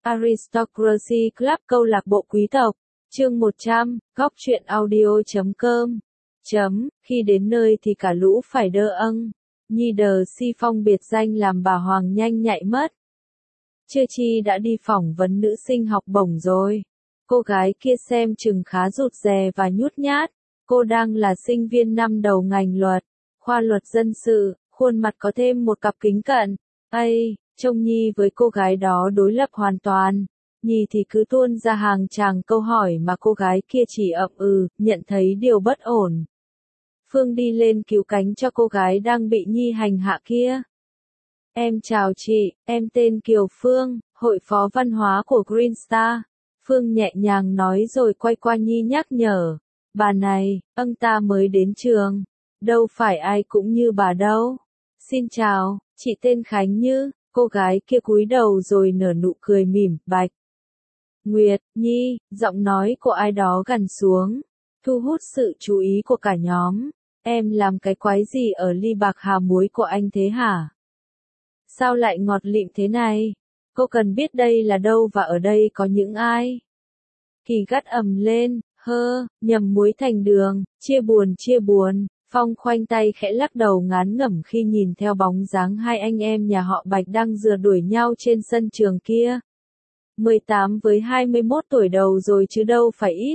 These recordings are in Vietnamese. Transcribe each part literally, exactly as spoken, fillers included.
Aristocracy Club câu lạc bộ quý tộc, chương một trăm, góc truyện audio chấm com. Chấm, khi đến nơi thì cả lũ phải đơ âng. Nhi đờ si phong biệt danh làm bà Hoàng nhanh nhạy mất. Chưa chi đã đi phỏng vấn nữ sinh học bổng rồi. Cô gái kia xem chừng khá rụt rè và nhút nhát. Cô đang là sinh viên năm đầu ngành luật, khoa luật dân sự, khuôn mặt có thêm một cặp kính cận. Ây, trông Nhi với cô gái đó đối lập hoàn toàn. Nhi thì cứ tuôn ra hàng tràng câu hỏi mà cô gái kia chỉ ậm ừ, nhận thấy điều bất ổn. Phương đi lên cứu cánh cho cô gái đang bị Nhi hành hạ kia. Em chào chị, em tên Kiều Phương, hội phó văn hóa của Green Star. Phương nhẹ nhàng nói rồi quay qua Nhi nhắc nhở. Bà này, âng ta mới đến trường. Đâu phải ai cũng như bà đâu. Xin chào, chị tên Khánh Như. Cô gái kia cúi đầu rồi nở nụ cười mỉm, Bạch Nguyệt, Nhi, giọng nói của ai đó gằn xuống, thu hút sự chú ý của cả nhóm. Em làm cái quái gì ở ly bạc hà muối của anh thế hả? Sao lại ngọt lịm thế này? Cô cần biết đây là đâu và ở đây có những ai? Kỳ gắt ầm lên, hơ, nhầm muối thành đường, chia buồn chia buồn. Phong khoanh tay khẽ lắc đầu ngán ngẩm khi nhìn theo bóng dáng hai anh em nhà họ Bạch đang rượt đuổi nhau trên sân trường kia. mười tám với hai mươi mốt tuổi đầu rồi chứ đâu phải ít.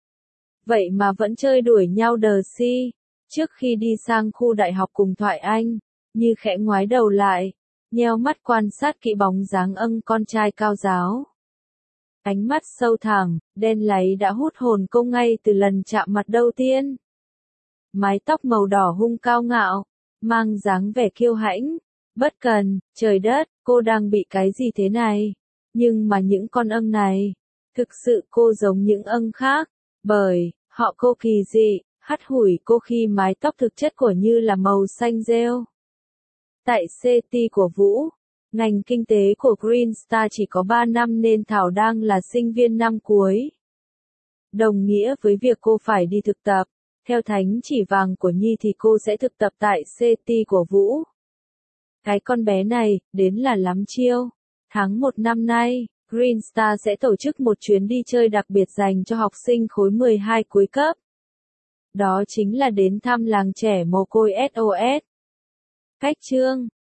Vậy mà vẫn chơi đuổi nhau đờ si. Trước khi đi sang khu đại học cùng Thoại Anh, Như khẽ ngoái đầu lại, nheo mắt quan sát kỹ bóng dáng âng con trai cao giáo. Ánh mắt sâu thẳm, đen láy đã hút hồn cô ngay từ lần chạm mặt đầu tiên. Mái tóc màu đỏ hung cao ngạo, mang dáng vẻ kiêu hãnh, bất cần, trời đất, cô đang bị cái gì thế này? Nhưng mà những con âng này, thực sự cô giống những âng khác, bởi, họ cô kỳ dị, hắt hủi cô khi mái tóc thực chất của Như là màu xanh rêu. Tại xê tê của Vũ, ngành kinh tế của Green Star chỉ có ba năm nên Thảo đang là sinh viên năm cuối. Đồng nghĩa với việc cô phải đi thực tập. Theo thánh chỉ vàng của Nhi thì cô sẽ thực tập tại xê tê của Vũ. Cái con bé này, đến là lắm chiêu. Tháng một năm nay, Green Star sẽ tổ chức một chuyến đi chơi đặc biệt dành cho học sinh khối mười hai cuối cấp. Đó chính là đến thăm làng trẻ mồ côi ét ô ét. Cách chương,